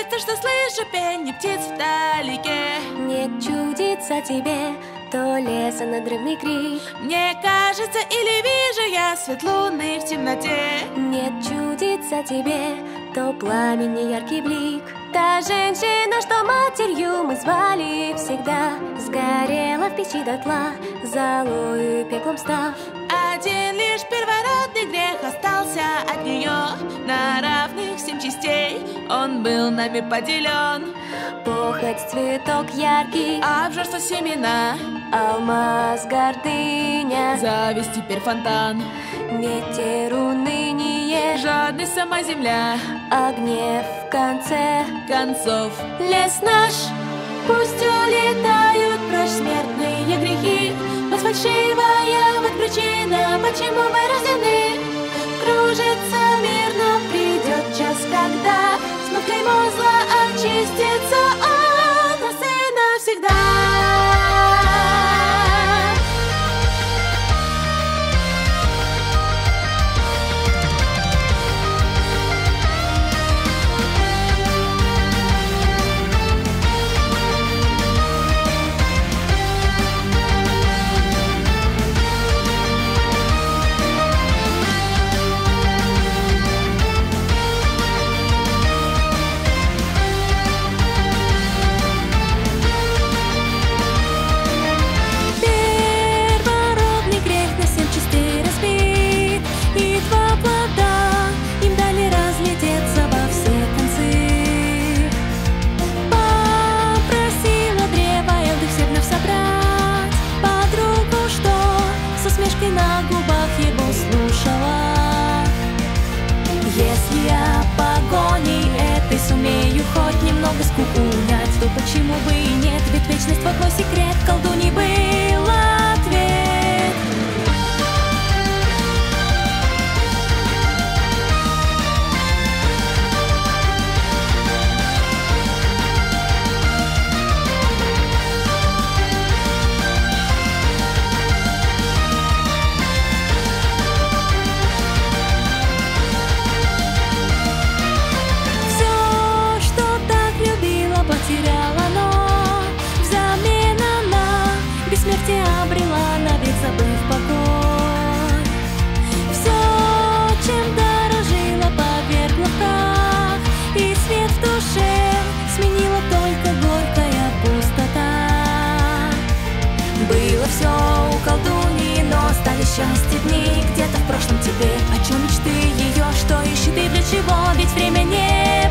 чудится, что слышу пение птиц вдалеке. Не чудится тебе то леса надрывный крик. Мне кажется, или вижу я свет луны в темноте. Не чудится тебе то пламени яркий блик. Та женщина, что матерью мы звали всегда, сгорела в печи дотла, золою и пеплом став. Один лишь первородный грех остался от нее. На равных 7 частей он был нами поделен. Похоть цветок яркий, А обжорство семена, алмаз гордыня, зависть теперь фонтан, ветер уныние, жадность сама земля, а гнев в конце концов. лес наш. Пусть улетают прочь смертные грехи. Вот фальшивая вот причина, почему мы рождены. Кружится мир, но придет час, когда смог клеймо зла очистится он раз и навсегда. На губах его слушала. Если я погоней этой сумею хоть немного скуку унять, то почему бы и нет? Ведь вечность вот мой секрет, колдуньи был ответ. Потеряла, но взамен она бессмертие обрела, навек забыв покой. Все, чем дорожила, повергла в прах, и свет в душе сменила только горькая пустота. Было все у колдуньи, но стали счастье дни где-то в прошлом теперь. О чем мечты ее, что ищет и для чего? Ведь время не